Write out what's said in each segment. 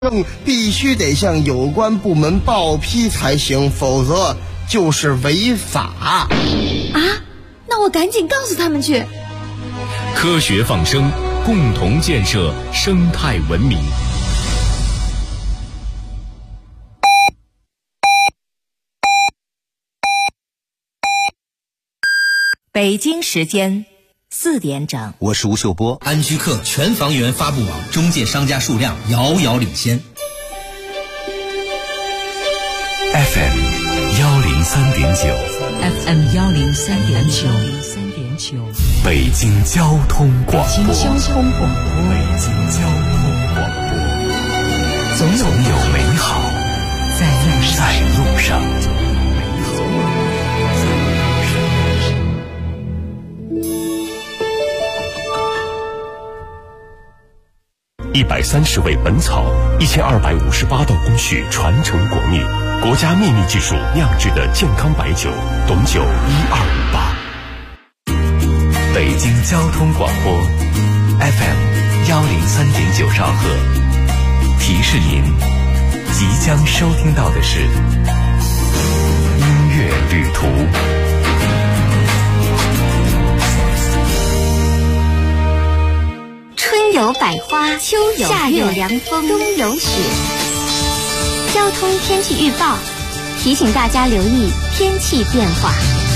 必须得向有关部门报批才行，否则就是违法。 啊，那我赶紧告诉他们去。 科学放生，共同建设生态文明。 北京时间4点整， 我是吴秀波。 安居客全房源发布网中介商家数量遥遥领先。 FM 103.9 FM 103.9， 北京交通广播。 北京交通广播， 总有美好在路上。130味本草，1258道工序传承国秘，国家秘密技术酿制的健康白酒，董酒1258。北京交通广播 FM 103.9兆赫，提示您即将收听到的是音乐旅途。 春有百花，秋有夏有凉风，冬有雪。交通天气预报提醒大家留意天气变化。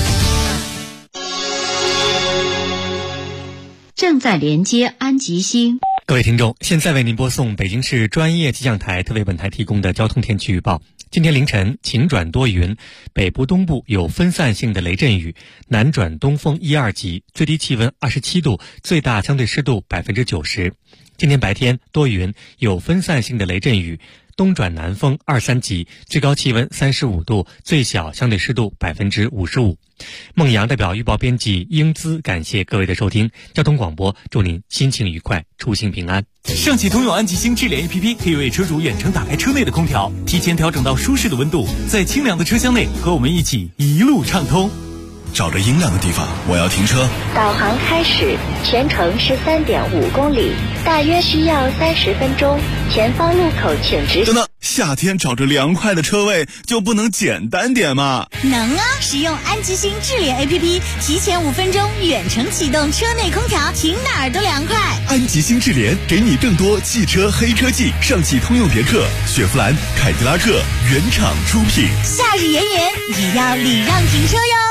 正在连接安吉星。 各位听众，现在为您播送北京市专业气象台特为本台提供的交通天气预报。今天凌晨晴转多云，北部东部有分散性的雷阵雨，南转东风1、2级，最低气温27度，最大相对湿度90%。今天白天多云，有分散性的雷阵雨，东转南风2、3级，最高气温35度，最小相对湿度55%。孟阳代表预报编辑英姿感谢各位的收听，交通广播祝您心情愉快，出行平安。 上汽通用安吉星智联 APP 可以为车主远程打开车内的空调，提前调整到舒适的温度，在清凉的车厢内和我们一起一路畅通。 找着阴凉的地方，我要停车。 导航开始，全程是3.5公里，大约需要30分钟。前方路口请直行。 等等，夏天找着凉快的车位就不能简单点吗？ 能啊！使用安吉星智联 APP， 提前5分钟远程启动车内空调，停哪儿都凉快。 安吉星智联给你更多汽车黑科技，上汽通用别克、雪佛兰、凯迪拉克原厂出品。 夏日炎炎，也要礼让停车哟。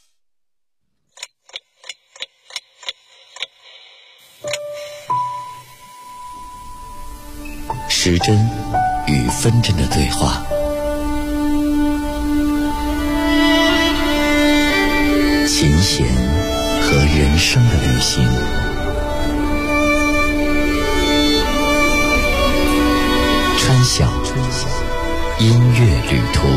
时针与分针的对话，琴弦和人生的旅行，川晓音乐旅途。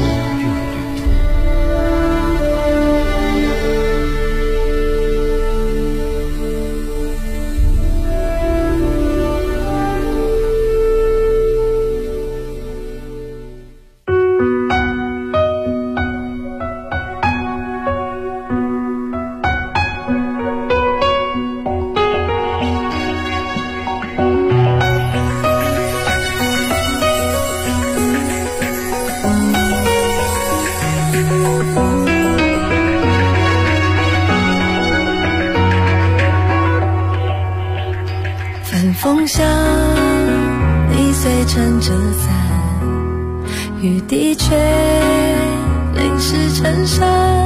风向你虽撑着伞，雨的确淋湿衬衫。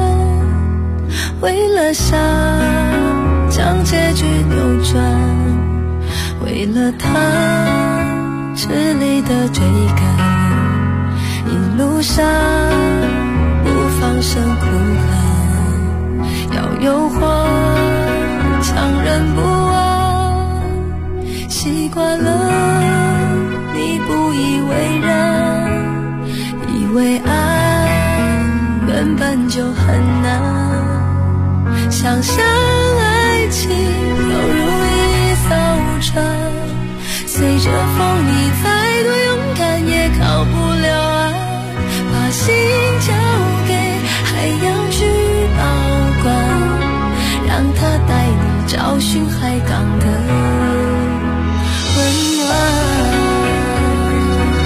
为了想将结局扭转，为了他吃力的追赶，一路上不放声哭喊，要诱惑强忍不安。习惯了你不以为然，以为爱原本就很难，想象爱情犹如一艘船，随着风你再多勇敢也靠不了岸，把心交给海洋去保管，让它带你找寻海港的温暖。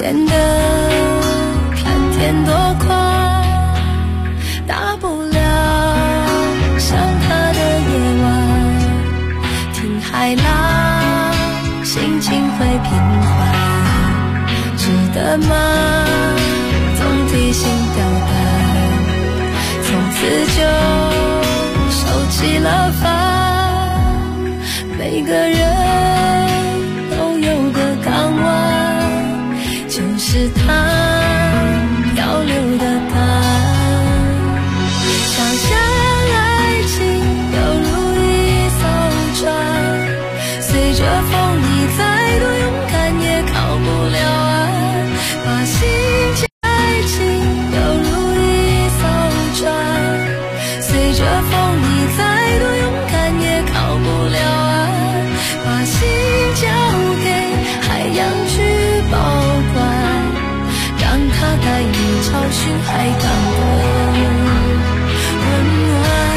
变得看天多宽，大不了像他的夜晚，听海浪，心情会平缓，值得吗？总提心吊胆，从此就收起了帆，每个人都有个港湾，就是他漂流的答案。想象爱情犹如一艘船，随着风你再多勇敢也靠不了岸，把心交爱情犹如一艘船，随着风你再多勇敢也靠不了岸，把心交给海洋去保管，让它带你找寻海港的温暖。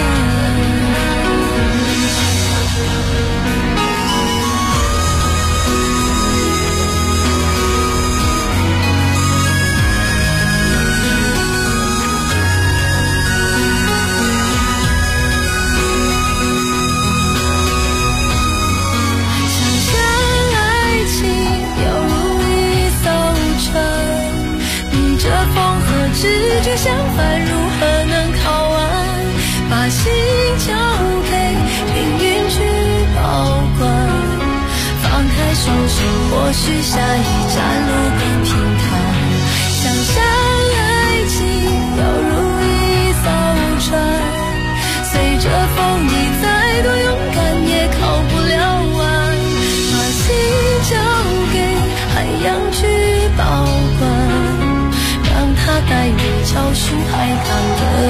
直觉相反，如何能靠岸？把心交给命运去保管，放开双手，或许下一站路更平坦。想象爱情犹如一艘船，随着风你再多勇敢也靠不了岸，把心交给海洋去保管，它带你找寻海港的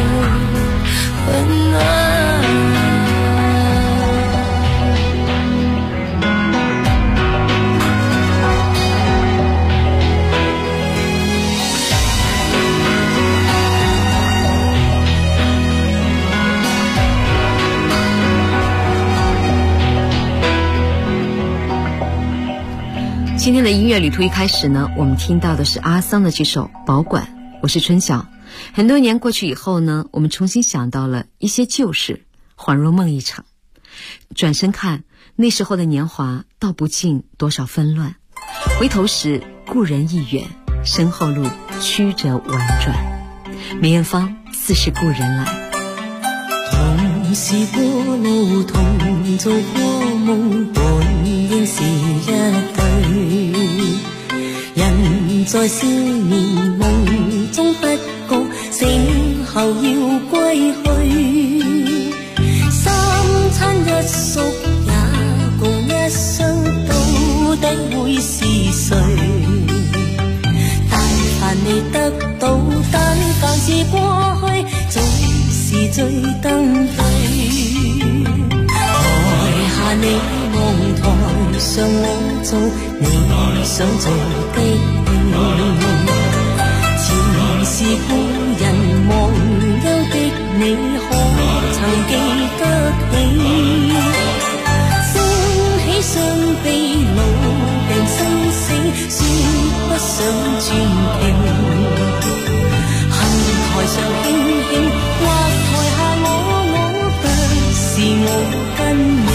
温暖。 今天的音乐旅途一开始呢，我们听到的是阿桑的这首《保管》。我是春晓。很多年过去以后呢，我们重新想到了一些旧事，恍若梦一场。转身看那时候的年华，道不尽多少纷乱。回头时故人已远，身后路曲折婉转。梅艳芳似是故人来。 同是过路，同做过梦，本應是一對。人在少年夢中不覺，醒後要歸去。三餐一宿也共一生，到底會是誰？但凡你得到，但凡是過去，總是最登對。台下你望，台上我做你想做的戲。前是故人忘憂的你，可曾記得起？歡喜傷悲老病生死，說不想轉期。恨台上輕輕，或台下我不是我跟你。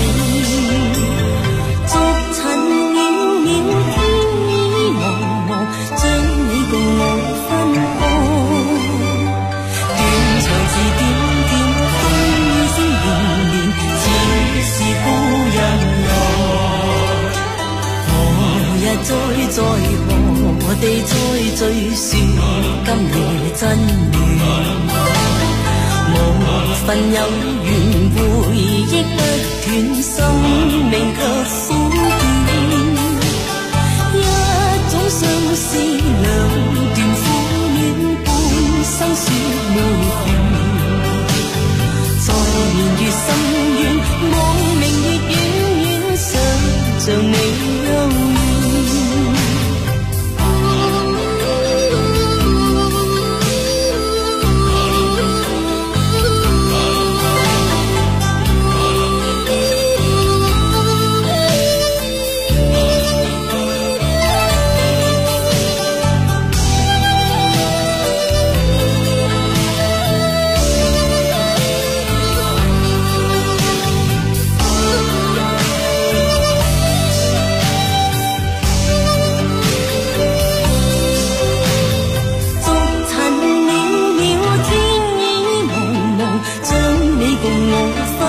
再何我哋再追說今夜真緣，無份有緣回憶不斷，生命卻苦短。一種相思兩段苦戀，半生說沒完。在年月深遠，望明月遠遠，想像你幽怨。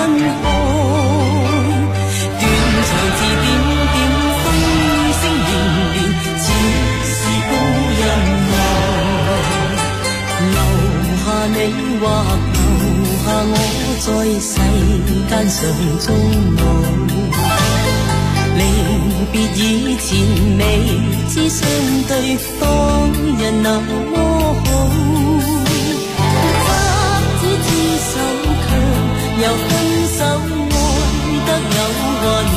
海，斷腸字點點，風聲連連，似是故人來。留下你或留下我，在世間上終老。離別以前未知相對方人那麼好，不知知手強又分手愛得有還無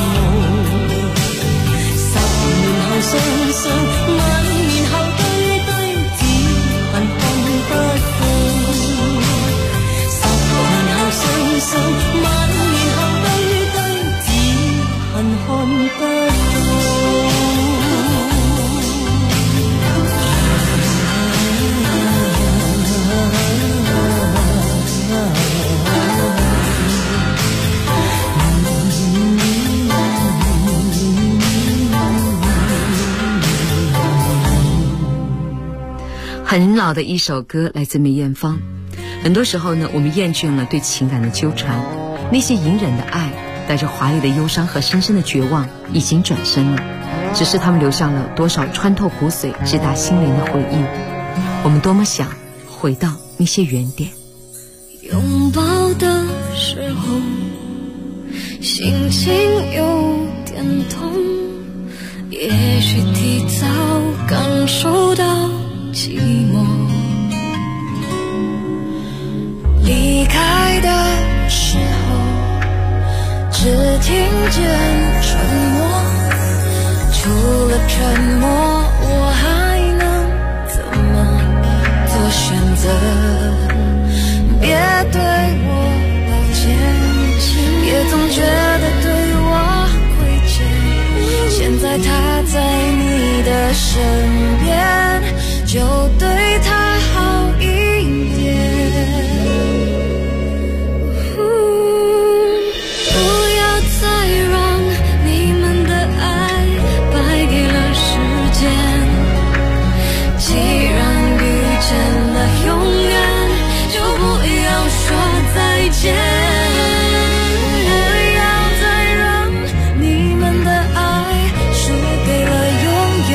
，10年後相信晚年後對對只恨看不到，10年後相信晚年後對對只恨看不到。 很老的一首歌，来自梅艳芳。很多时候呢，我们厌倦了对情感的纠缠，那些隐忍的爱，带着华丽的忧伤和深深的绝望，已经转身了。只是他们留下了多少穿透骨髓、直达心灵的回忆。我们多么想回到那些原点。 拥抱的时候，心情有点痛，也许提早感受到寂寞，离开的时候只听见沉默，除了沉默我还能怎么做选择？别对我抱歉，也总觉得对我亏欠，现在他在你的身边，就对他好一点。不要再让你们的爱败给了时间，既然遇见了永远，就不要说再见。不要再让你们的爱输给了永远，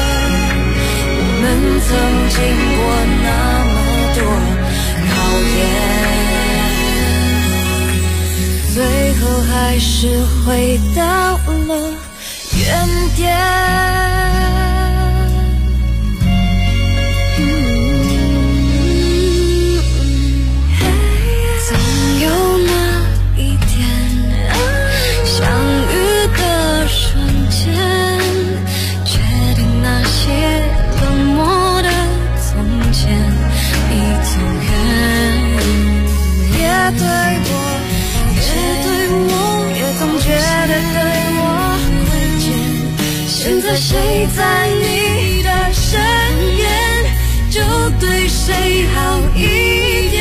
曾经过那么多考验，最后还是回到了原点。总有那一天，相遇的瞬间，决定那些冷漠的从前已走远。别对我，也总觉得对我亏欠，现在谁在你的身边，就对谁好一点。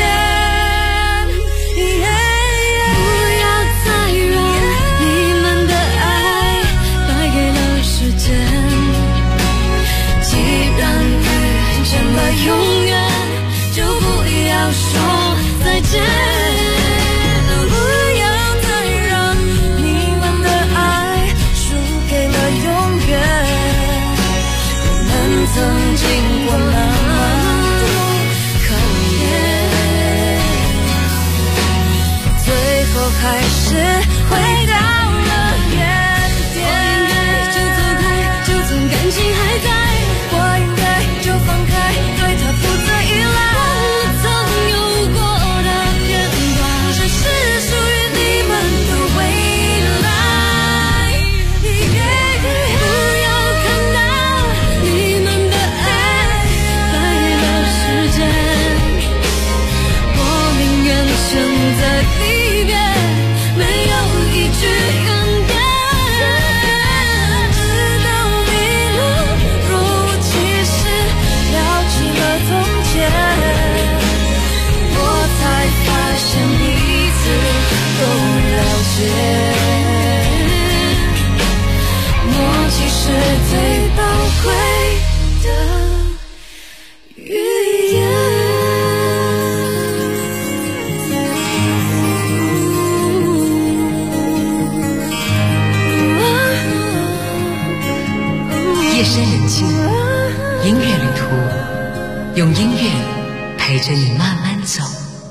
不要再让你们的爱败给了时间，既然遇见了永远，就不要说再见。不要再让你们的爱输给了永远，我们曾经过那么多考验，最后还是回到了原点。我应该就走开，就算感情还在，我应该就放开，对他不再依赖。我曾有过的片段，只是属于你们的未来。不要看到你们的爱败给了时间，我宁愿选择离别，没有一句境，音乐旅途，用音乐陪着你慢慢走。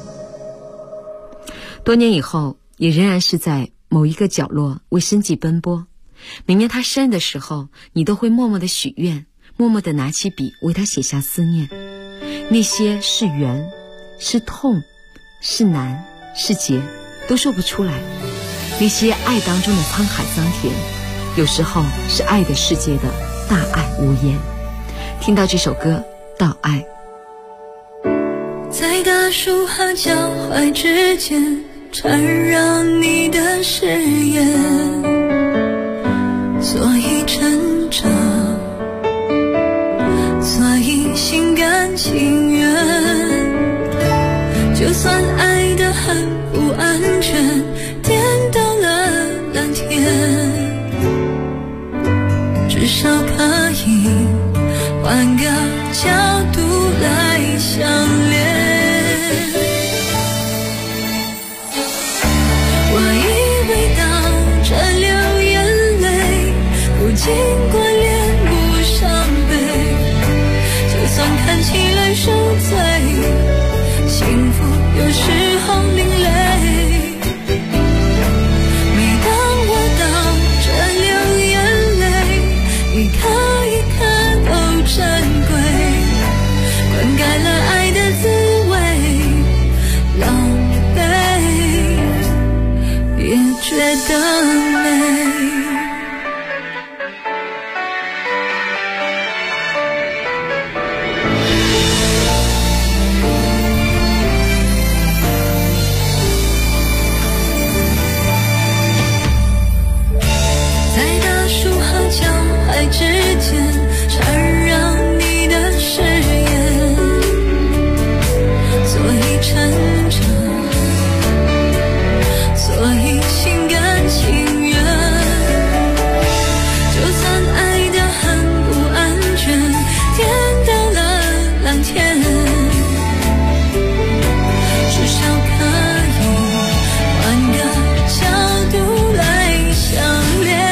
多年以后，也仍然是在某一个角落为生计奔波。每年他生日的时候，你都会默默的许愿，默默的拿起笔为他写下思念。那些是缘，是痛，是难，是劫，都说不出来。那些爱当中的沧海桑田，有时候是爱的世界的大爱无言。听到这首歌《道爱》， 在大树和脚踝之间缠绕你的誓言，所以挣扎，所以心甘情愿，就算爱得很不安全，颠倒了蓝天，至少可以换个角度来相恋。我以为当这流眼泪不经过脸不伤悲，就算看起来受罪，幸福有时候另类。每当我到这流眼泪，一颗一颗都珍贵，灌溉了爱的滋味，狼狈也觉得美。在大树和脚踝之间缠绕你的誓言，所以挣扎，所以心甘情愿，就算爱得很不安全，颠倒了蓝天，至少可以换个角度来相恋。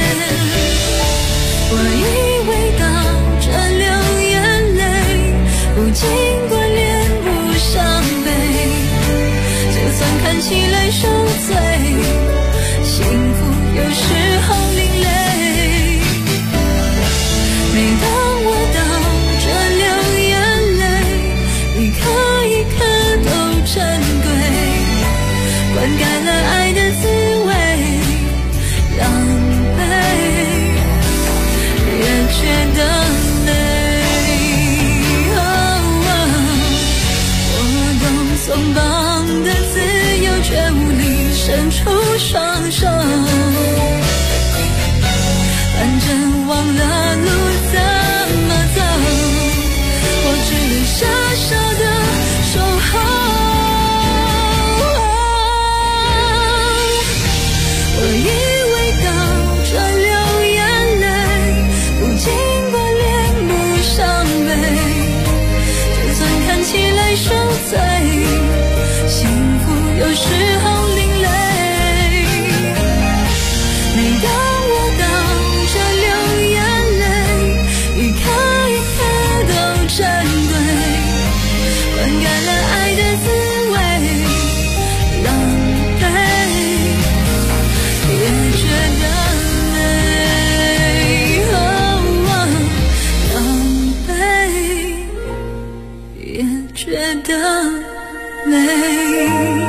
我以为到这流眼泪不经过脸不伤悲，就算看起来受罪，幸福有时候另类。每当我到这流眼泪，一颗一颗都珍贵，灌溉了爱的滋味，狼狈也觉得美。我懂松绑的自由，却无力伸出双手，反正忘了路怎么走，我只能傻傻的守候。我以为到这流眼泪不经过脸不伤悲，就算看起来受罪，幸福有时候另类。每当我到这流眼泪，一颗一颗都珍贵，灌溉了爱的滋味，狼狈也觉得美，狼狈也觉得美。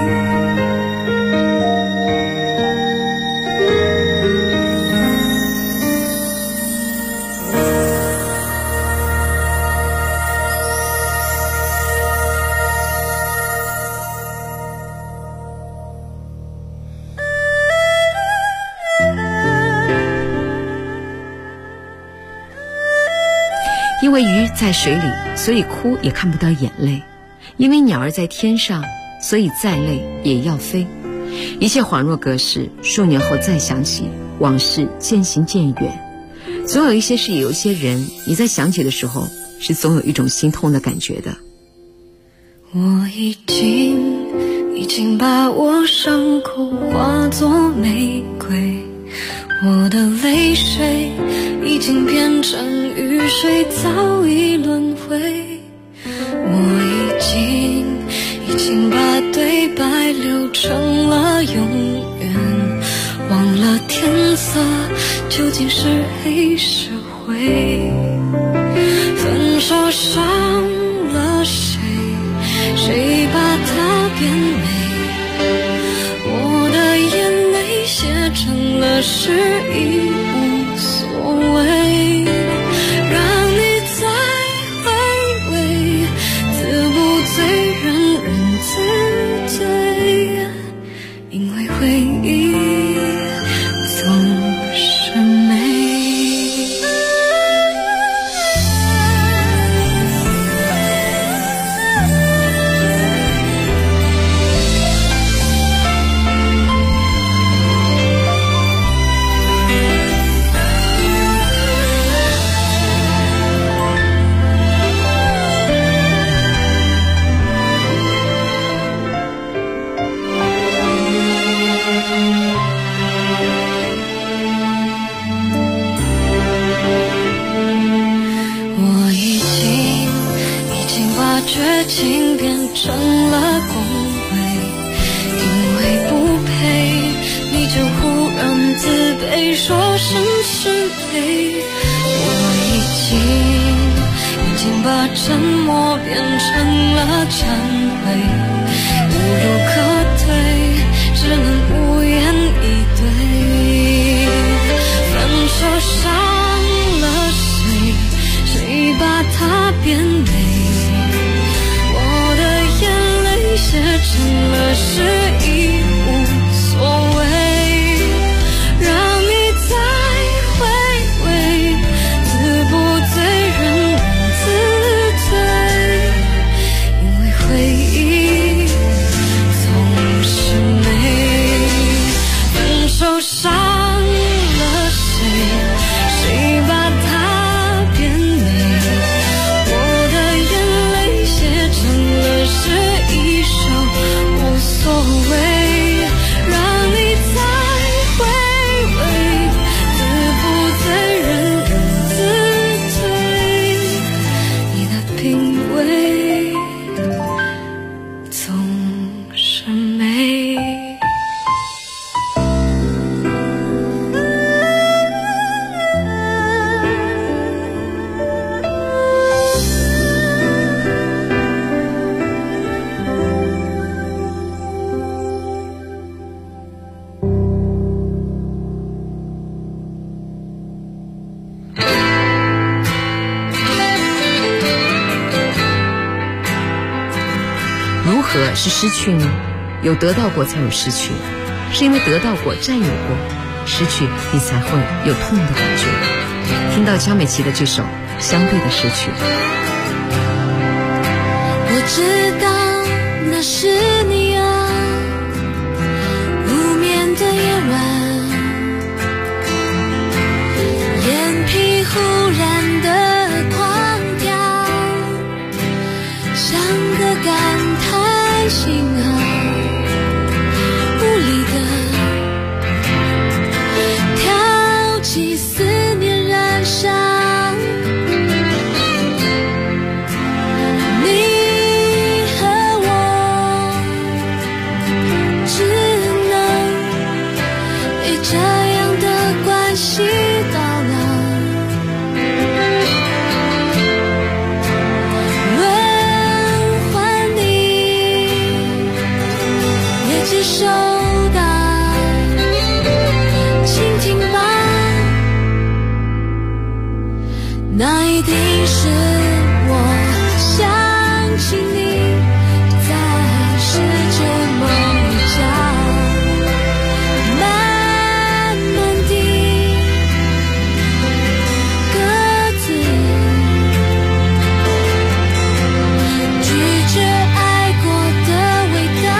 因为鱼在水里，所以哭也看不到眼泪；因为鸟儿在天上，所以再累也要飞。一切恍若隔世，数年后再想起，往事渐行渐远。总有一些事，有一些人，你在想起的时候，是总有一种心痛的感觉的。 我已经把我伤口化作玫瑰， 我的泪水已经变成雨水，早已轮回。我已经把对白留成了永远，忘了天色究竟是黑是灰。分手伤了谁，谁把它变美？我的眼泪写成了诗，已无所谓。让你再回味，自不醉人人自醉，因为回忆总是美。绝情变成了恭维，因为不配你就忽然自卑，说声是非。我已经把沉默变成了忏悔，无路可退，只能无言以对。分手伤了谁，谁把它变美？写成了诗，已无所谓。让你再回味，自不醉人人自醉，因为回忆总是美。分手伤了谁，谁把它变美？我的眼泪写成了诗，无所谓。让你再回味，自不醉人人自醉，你的品味总是美。 如何是失去呢？有得到过才有失去，是因为得到过占有过，失去你才会有痛的感觉。听到江美琪的这首《相对的失去》， 我知道那是你啊，无眠的夜晚，眼皮忽然的狂跳，像个感叹心啊，无力的挑起思念燃烧。你和我只能被这样的关系到老。接受到，倾听吧，那一定是我想起你，在世界某一角，慢慢地各自拒绝爱过的味道。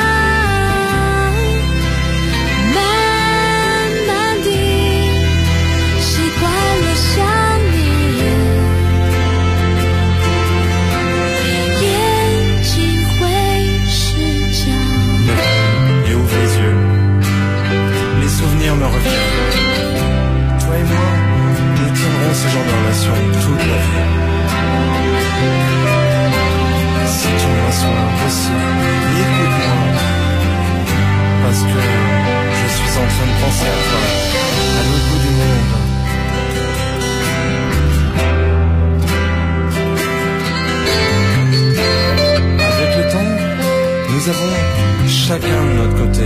chacun de notre côté,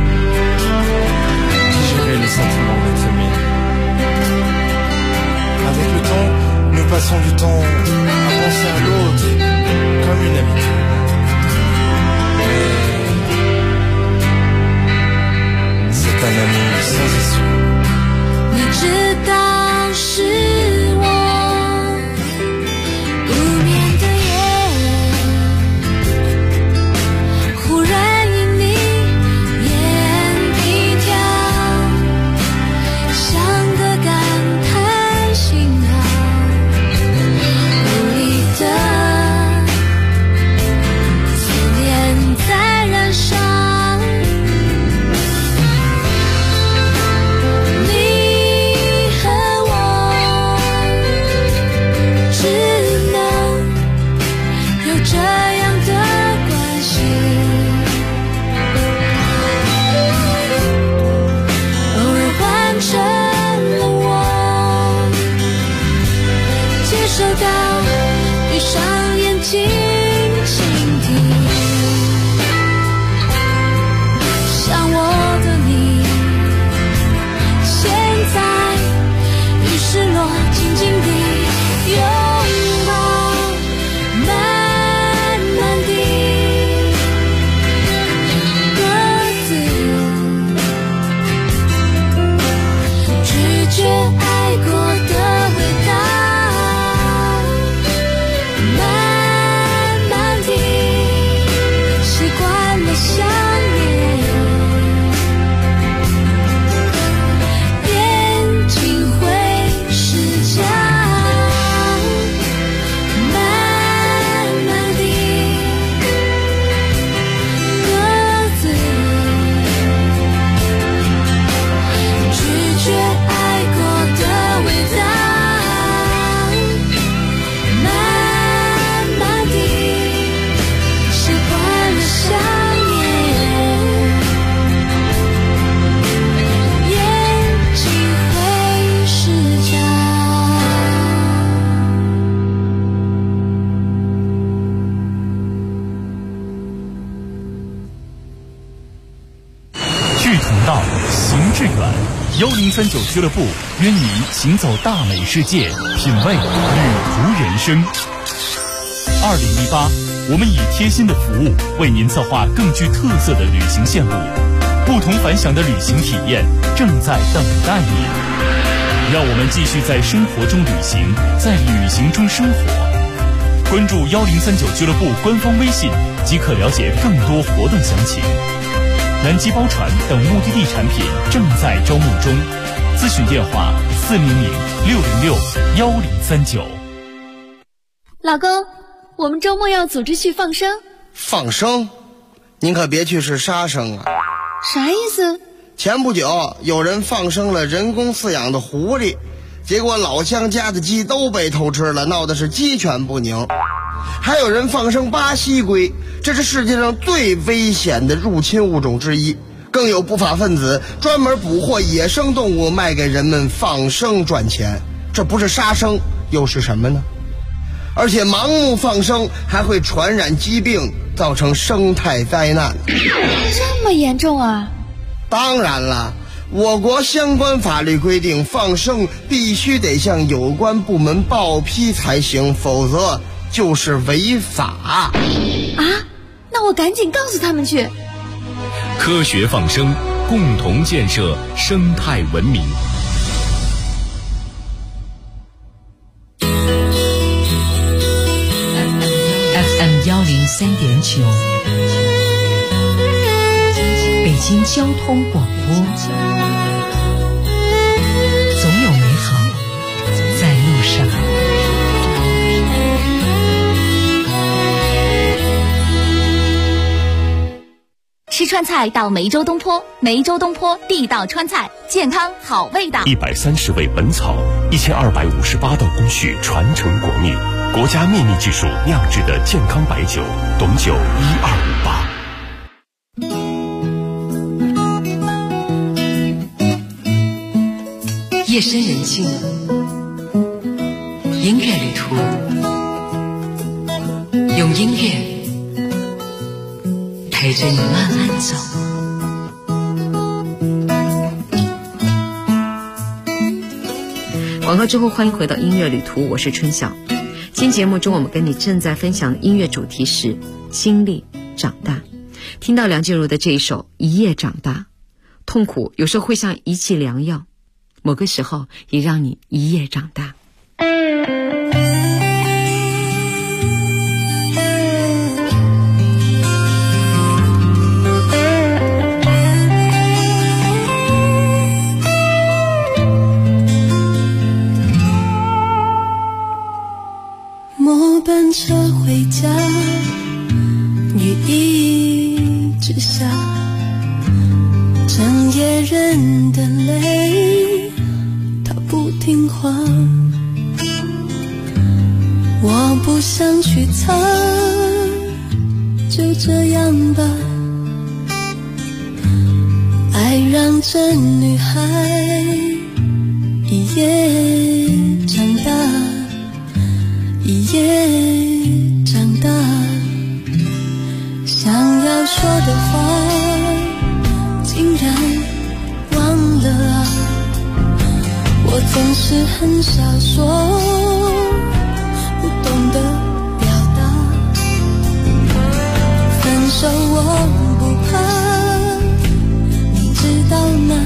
digérer le sentiment d'être aimé. Avec le temps, nous passons du temps à penser à l'autre comme une habitude. Mais c'est un amour sans issue. 你知道是我不眠的夜，忽然因你眼一跳，像个感叹信号，无力的思念在燃烧。这样的关系，偶尔换成了我，接受到闭上眼睛倾听，像我的你，现在已失落，静静地拥抱。觉爱过的味道，慢慢地习惯了想念，眼睛会是家，慢慢地各自拒绝爱的味道，慢慢地习惯了想念，眼睛会是家。 志同道，行致远。1039俱乐部约你行走大美世界，品味旅途人生。2018，我们以贴心的服务为您策划更具特色的旅行线路，不同凡响的旅行体验正在等待你。让我们继续在生活中旅行，在旅行中生活。关注1039俱乐部官方微信，即可了解更多活动详情。南极包船等目的地产品正在招募中，咨询电话400-606-1039。 老公，我们周末要组织去放生。 放生？您可别去是杀生啊！ 啥意思？ 前不久有人放生了人工饲养的狐狸，结果老乡家的鸡都被偷吃了，闹的是鸡犬不宁。还有人放生巴西龟，这是世界上最危险的入侵物种之一。更有不法分子专门捕获野生动物卖给人们放生赚钱，这不是杀生又是什么呢？而且盲目放生还会传染疾病，造成生态灾难。 这么严重啊？ 当然了，我国相关法律规定，放生必须得向有关部门报批才行，否则就是违法啊！ 那我赶紧告诉他们去。 科学放生，共同建设生态文明。 FM 103.9，北京交通广播，总有美好在路上。 吃川菜到梅州东坡，梅州东坡地道川菜，健康好味道。 130味本草，1258道工序传承国秘，国家秘密技术酿制的健康白酒，董酒 1258。夜深人静了，音乐旅途，用音乐陪陪着你慢慢走。广告之后，欢迎回到音乐旅途，我是春晓。今天节目中，我们跟你正在分享的音乐主题是经历长大。听到梁静茹的这一首《一夜长大》，痛苦有时候会像一剂良药，某个时候也让你一夜长大。 末班车回家，雨一直下，整夜人的泪它不听话，我不想去擦，就这样吧。爱让这女孩一夜长大，一夜长大，想要说的话竟然忘了啊，我总是很少说，不懂得表达，分手我不怕，你知道吗？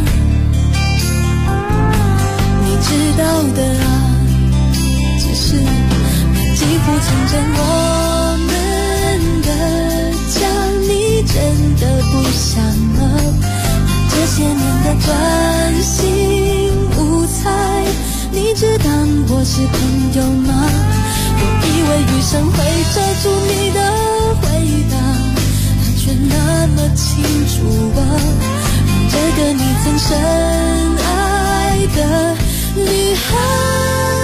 你知道的啊，只是几乎成真我们的家，你真的不想吗？这些年的专心无猜，你只当我是朋友吗？我以为余生会遮住你的回答，它却那么清楚啊，让这个你曾深爱的女孩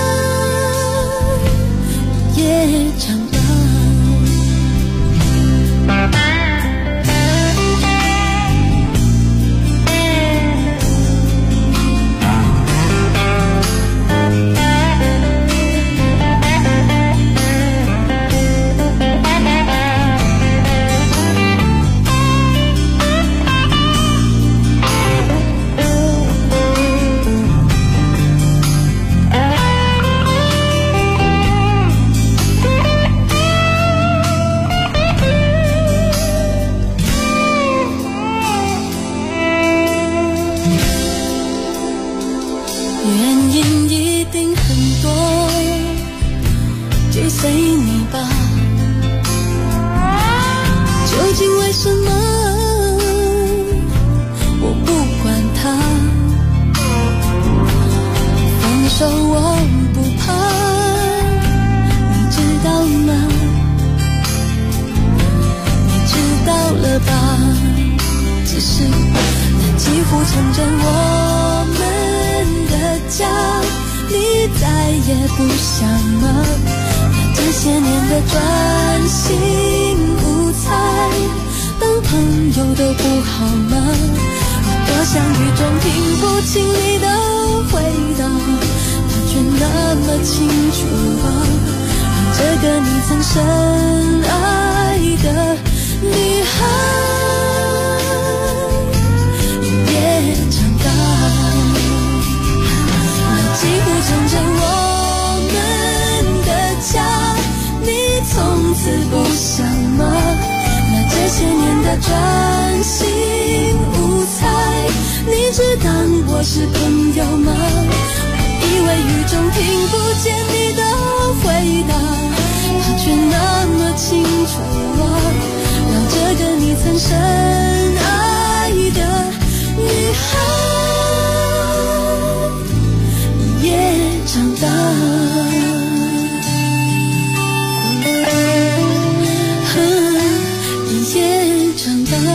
也长大。随你吧，究竟为什么我不管它，分手我不怕，你知道吗？你知道了吧？只是那几乎成真我们的家，你再也不想吗？这些年的专心无猜，当朋友都不好吗？我多想雨中听不清你的回答，它却那么清楚啊，让这个你曾深爱的女孩也长大。那几乎成真我们的家，你从此不想吗？那这些年的专心无猜，你只当我是朋友吗？我以为雨中听不见你的回答，它却那么清楚啊，让这个你曾深爱的女孩也长大。也长大，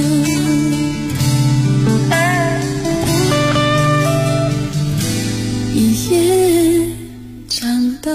也长大。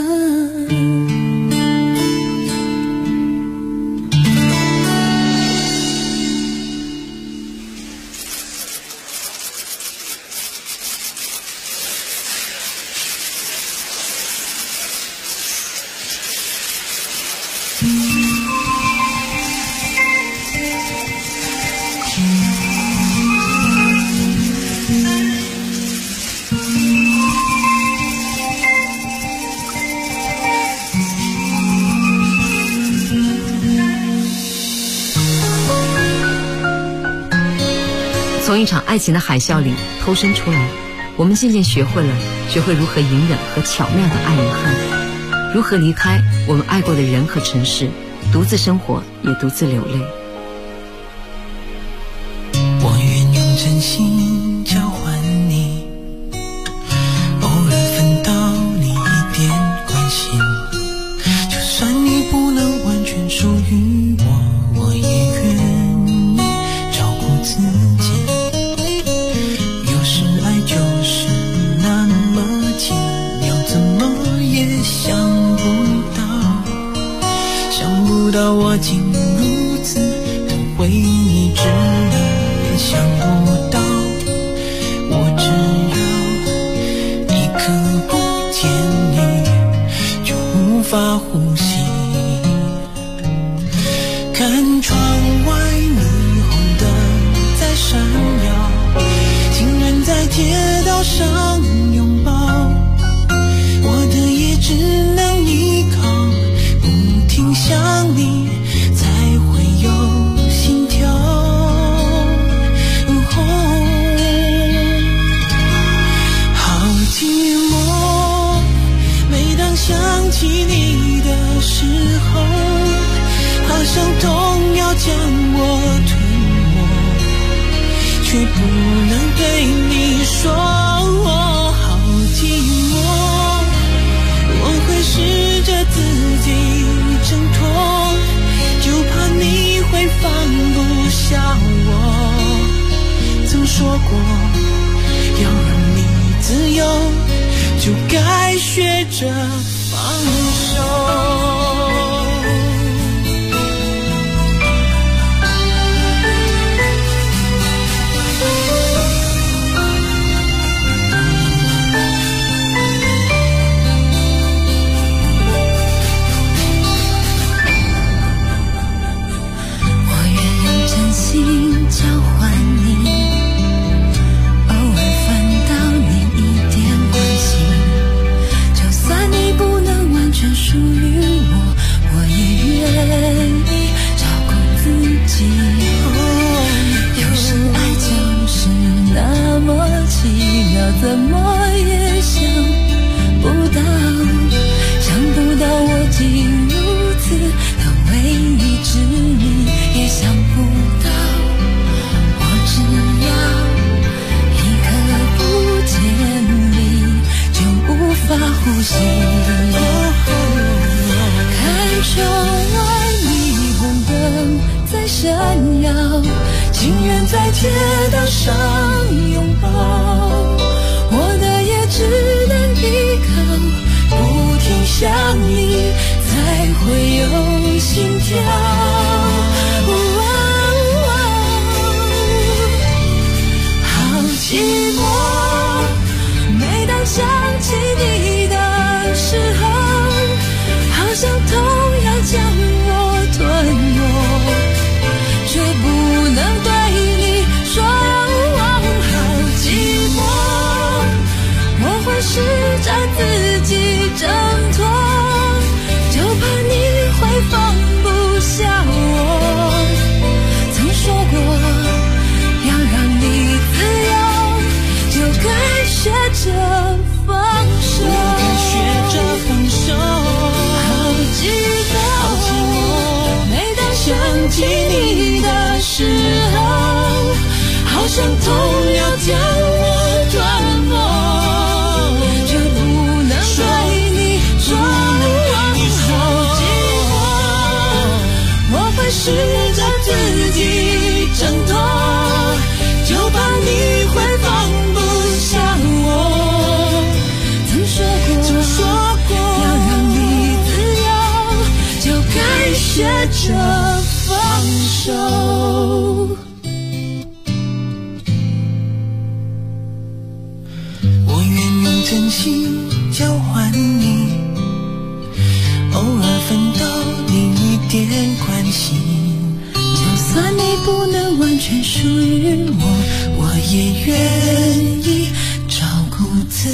一场爱情的海啸里偷生出来，我们渐渐学会如何隐忍和巧妙的爱与恨，如何离开我们爱过的人和城市，独自生活也独自流泪。 我愿用真心交换你，偶尔分到你一点关心，就算你不能完全属于我，我也愿意照顾自己。有时爱就是那么奇妙，怎么也想不到我竟如此的为你执迷，也想不到我只要一刻不见你就无法呼吸。看窗外霓虹灯在闪耀，情人在街道上拥抱，我的也只能依靠，不停想你才会有心跳。好寂寞，每当想起你的时候，好像痛要将我吞没，却不能对你说。好寂寞，我会试着自己挣脱，就怕你会放不下我。曾说过要让你自由，就该学着放手。 交换你，偶尔分到你一点关心，就算你不能完全属于我，我也愿意照顾自己。有时爱就是那么奇妙，怎么也想不到我竟如此的为你执迷，也想不到只要一刻不见你就无法呼吸。看窗外霓虹灯在闪耀，情人在街道上拥抱，我的也只能依靠，不停想你才会有心跳。寂寞，每当想起你的时候，好像痛要将我吞没，却不能对你说。好寂寞，我会试着自己挣脱，就怕你会放不下我。曾说过要让你自由，就该学着放手，好寂寞，每当想起你的时候，好像痛要将我吞没，却不能对你说。好寂寞，我会试着自己挣脱，就怕你会放不下我。曾说过要让你自由，就该学着放手。我愿用真心交换你，偶尔分到你一点关心，就算你不能完全属于我，我也愿意照顾自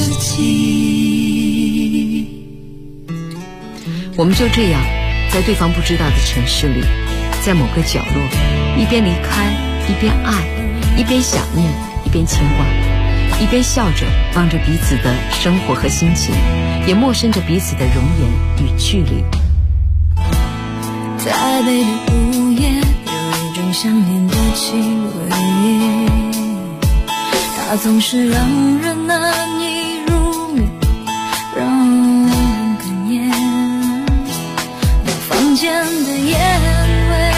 己。 我们就这样在对方不知道的城市里，在某个角落，一边离开一边爱， 一边想念，一边牵挂，一边笑着望着彼此的生活和心情，也陌生着彼此的容颜与距离。 台北的午夜有一种想念的气味，它总是让人难以入眠，让人哽咽。那房间的烟味，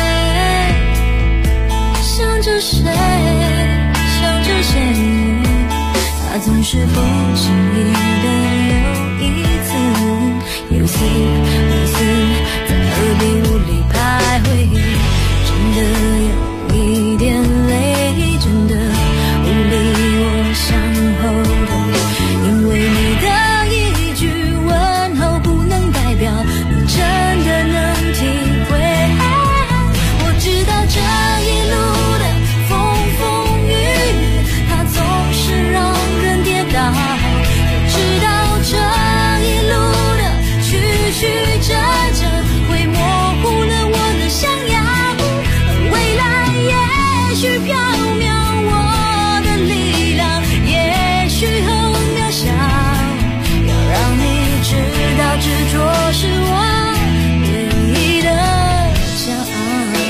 想着谁，想着谁，它总是不经意的又一次又一次在耳边无力徘徊，真的有一点累，真的无力我向后退，因为你的一句问候不能代表你真的能体会。我知道这一路的风风雨雨，它总是让人跌倒，也知道这一路的曲曲折折会模糊了我的想要，而未来也许缥缈，我的力量也许很渺小，要让你知道执着是我唯一的骄傲。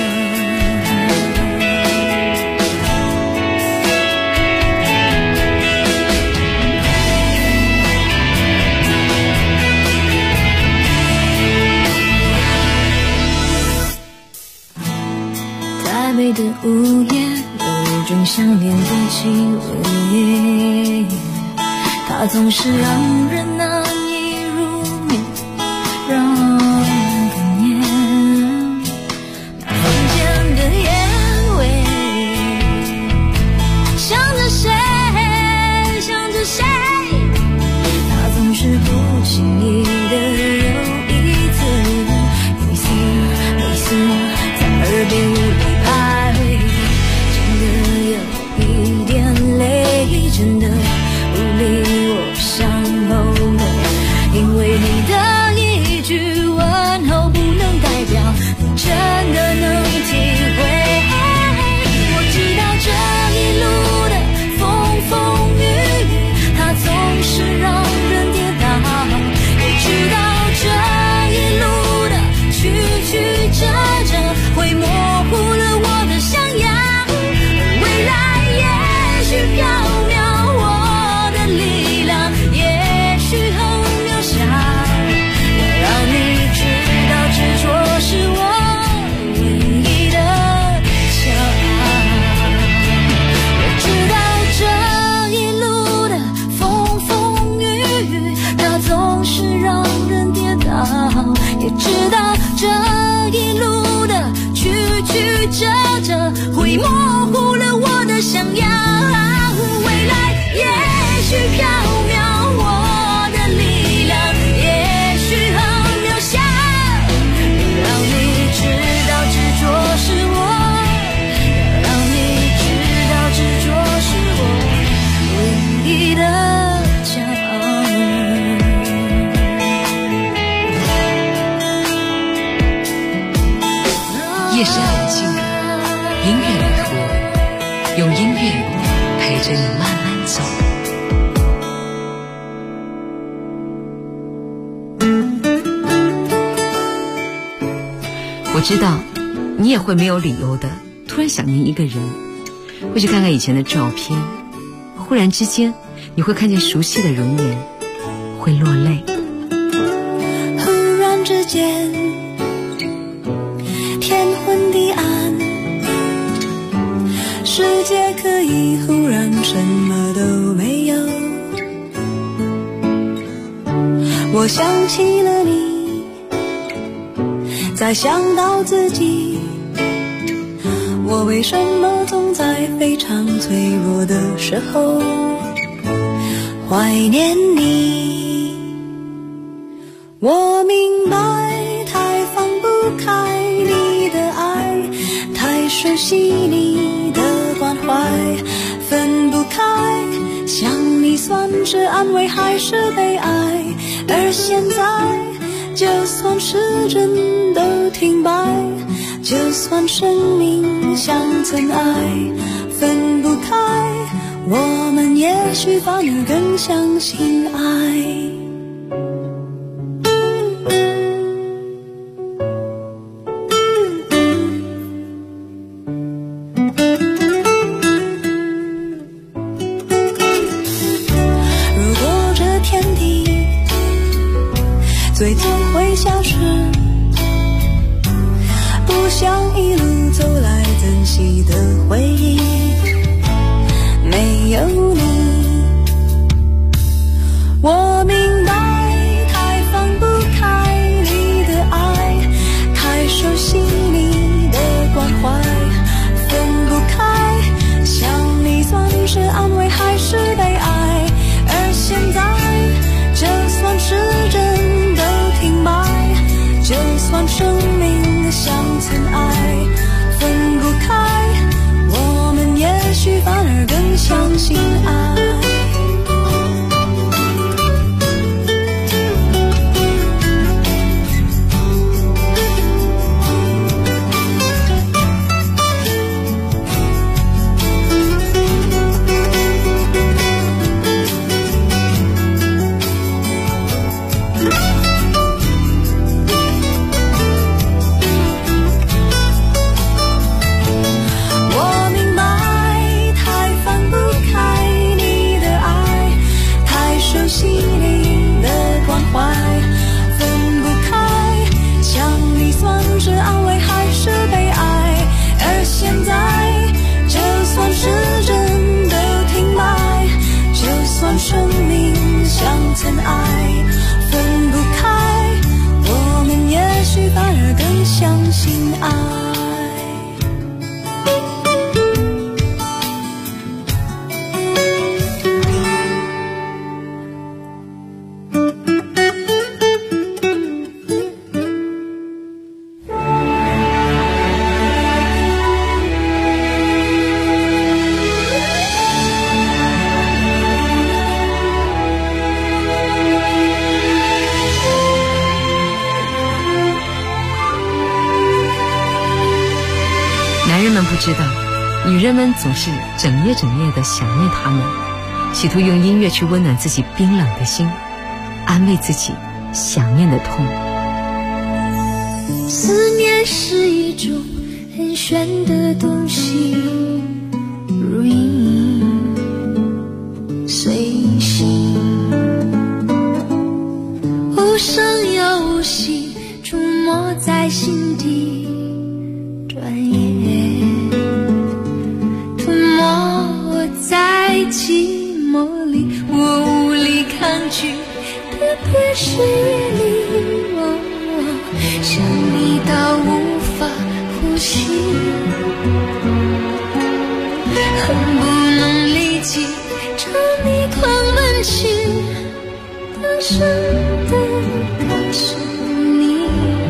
台北的午夜有一种想念的气味，它总是让人难以入眠，让人哽咽。那房间的烟味，想着谁，想着谁，它总是不经意的又一次又一次又一次在耳边无力徘徊，真的有一点累，真的无力我向后退，因为你的一句问候不能代表你真的能体会。我知道这一路的风风雨雨，它总是让人跌倒，也知道这一路的曲曲折折会模糊了我的想要，未来也许缥缈，我的力量也许很渺小，要让你知道执着是我唯一的骄傲。我知道这一路的风风雨雨，它总是让人跌倒，也知道这一路的曲曲折折会模糊了我的想要，未来也许缥缈，我的力量也许很渺小，要让你知道执着是我，要让你知道执着是我唯一的骄傲。 夜是很静的，音乐旅途，用音乐陪着你慢慢走。我知道你也会没有理由的突然想念一个人，会去看看以前的照片，忽然之间你会看见熟悉的容颜，会落泪。 忽然之间天昏地暗，世界可以忽然什么都没有。我想起了你，再想到自己，我为什么总在非常脆弱的时候怀念你？我明白太放不开你的爱，太熟悉你的关怀，分不开想你算是安慰还是悲哀，而现在就算时针都停摆，就算生命像尘埃，分不开，我们也许反而更相信爱。最终会消失，不想一路走来珍惜的回忆，没有你，我明白太放不开你的爱，太熟悉你的关怀，分不开，想你算是安慰还是悲哀，而现在就算时针就算生命像尘埃，分不开，我们也许反而更相信爱。生命像尘埃，分不开，我们也许反而更相信爱。 不知道，女人们总是整夜整夜的想念他们，企图用音乐去温暖自己冰冷的心，安慰自己想念的痛。 思念是一种很玄的东西，如影随形，无声又无息，出没在心底，转眼在寂寞里，我无力抗拒，特别是夜里，想你到无法呼吸，恨不能立即朝你狂奔去，大声地告诉你，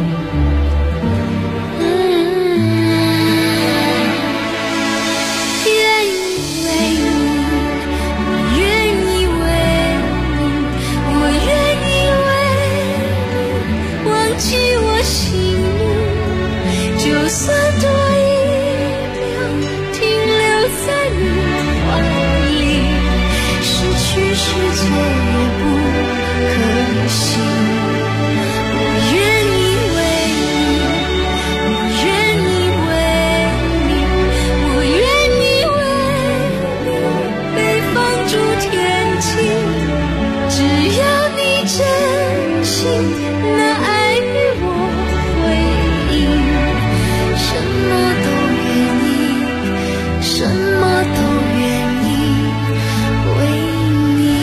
就算多一秒停留在你怀里，失去世界也不可惜。我愿意为你，我愿意为你，我愿意为你被放逐天际，只要你真心那爱与我回应。什么都愿意，什么都愿意为你。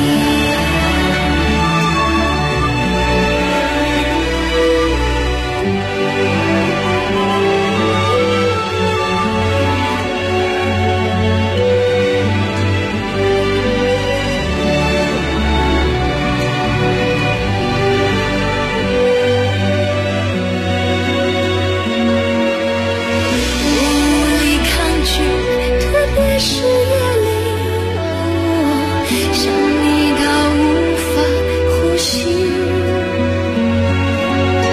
是夜里，想你到无法呼吸，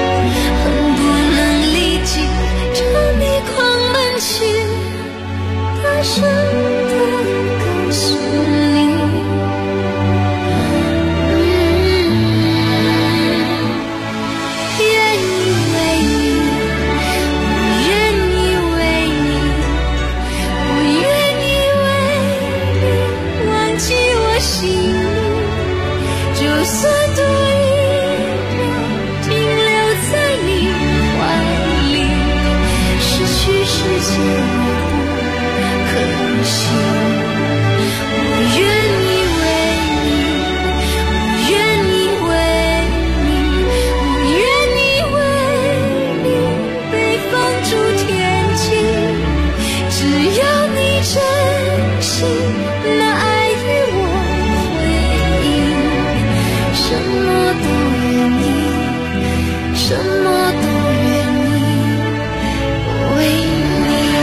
心里，就算多一秒停留在你怀里，失去世界也不可惜。我愿意为你，我愿意为你，我愿意为你被放逐天际，只要你真心拿爱与我回应，什么都愿意，什么都愿意为你。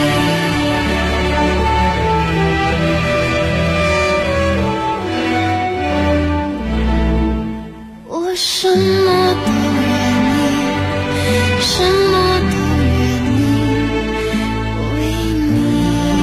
我什么都愿意，什么都愿意为你。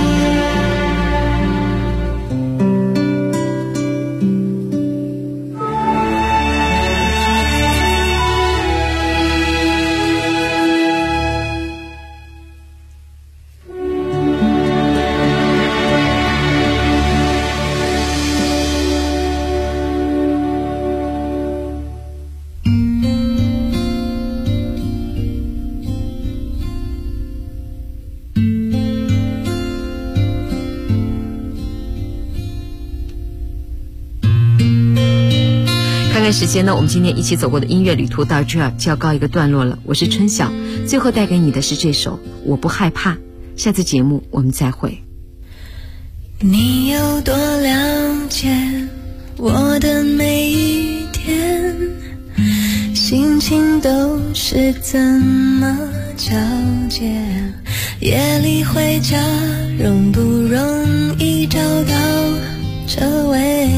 看时间呢，我们今天一起走过的音乐旅途到这儿就要告一个段落了。我是春晓，最后带给你的是这首《我不害怕》。下次节目我们再会。 你有多了解我的每一天，心情都是怎么交接，夜里回家容不容易找到车位，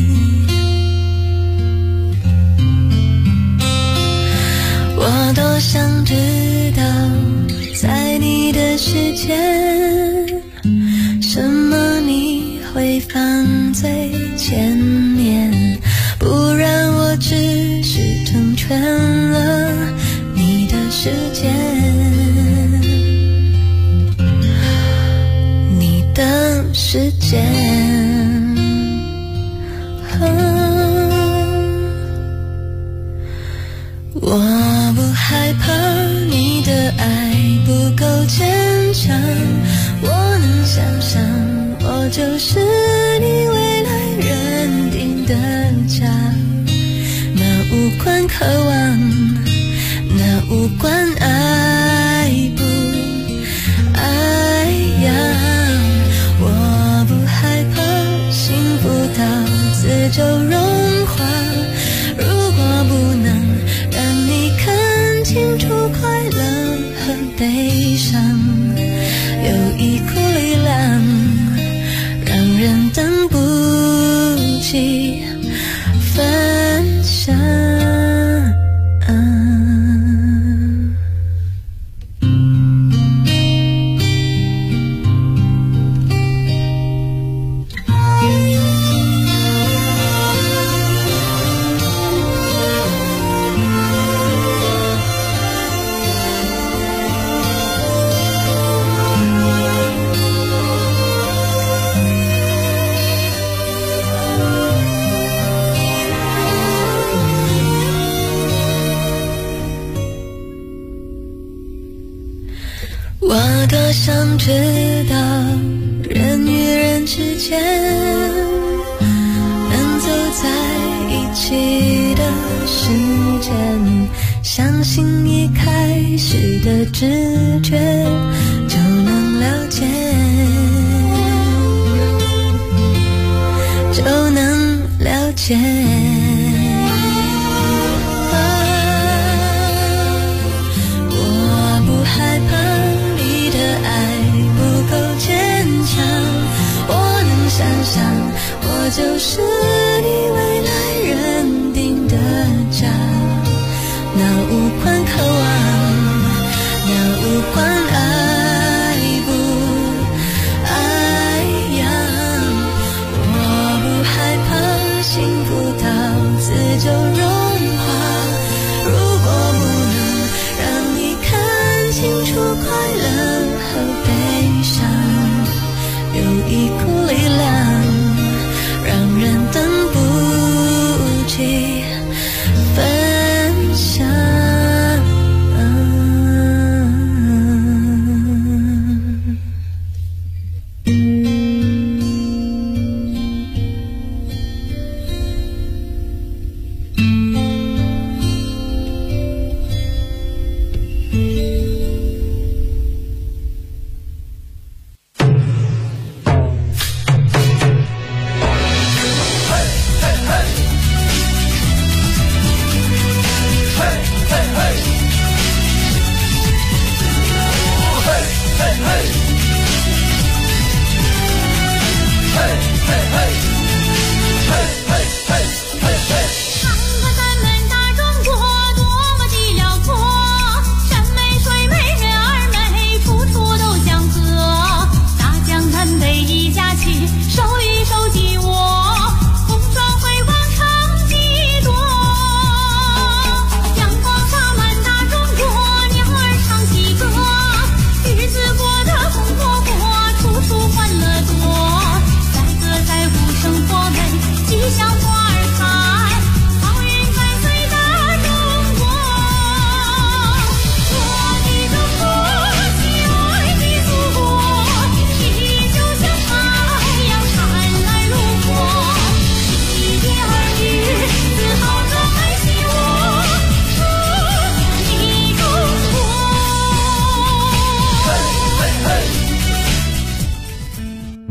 我多想知道在你的世界什么你会放最前面，不然我只是成全了你的世界，你的世界。我不害怕你的爱不够坚强，我能想象我就是你未来认定的家，那无关渴望，那无关爱不爱呀，我不害怕幸福到自就融化，如果不能清楚快乐和悲伤，有一股力量让人等不及分享。我多想知道人与人之间能走在一起的时间，相信一开始的直觉就能了解，就能了解。想象我就是你未来认定的家，那无关渴望，那无关爱不爱呀，我不害怕幸福到自就融化，如果不能让你看清楚快乐和悲伤，有一股力量让人等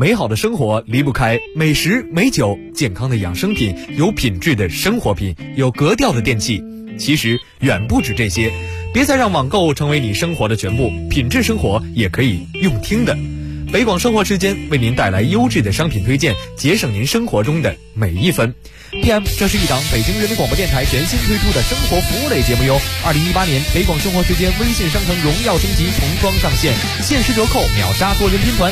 美好的生活离不开美食美酒，健康的养生品，有品质的生活品，有格调的电器。其实远不止这些，别再让网购成为你生活的全部，品质生活也可以用听的。北广生活之间为您带来优质的商品推荐，节省您生活中的每一分。PM， 这是一档北京人民广播电台全新推出的生活服务类节目哟。2018年北广生活时间微信商城荣耀升级重装上线，限时折扣秒杀多人拼团，